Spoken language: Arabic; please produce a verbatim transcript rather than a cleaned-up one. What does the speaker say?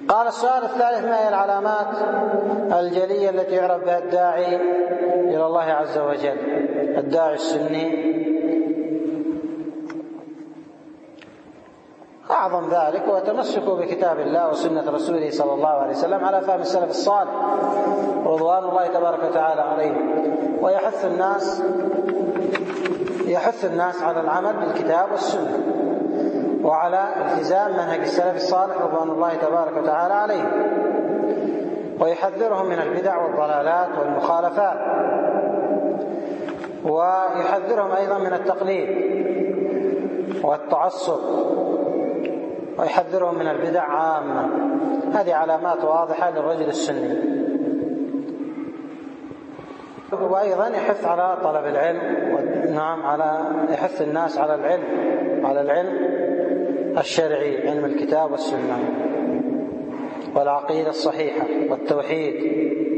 قال السؤال الثالث: ما هي العلامات الجلية التي يعرف بها الداعي إلى الله عز وجل، الداعي السني؟ أعظم ذلك هو تمسكه بكتاب الله وسنة رسوله صلى الله عليه وسلم على فهم السلف الصالح رضوان الله تبارك وتعالى عليهم، ويحث الناس يحث الناس على العمل بالكتاب والسنة وعلى التزام منهج السلف الصالح رضوان الله تبارك وتعالى عليهم، ويحذرهم من البدع والضلالات والمخالفات، ويحذرهم أيضا من التقليد والتعصب، ويحذرهم من البدع عامة. هذه علامات واضحة للرجل السني. وأيضا يحث على طلب العلم، نعم على يحث الناس على العلم على العلم الشرعي، علم الكتاب والسنة والعقيدة الصحيحة والتوحيد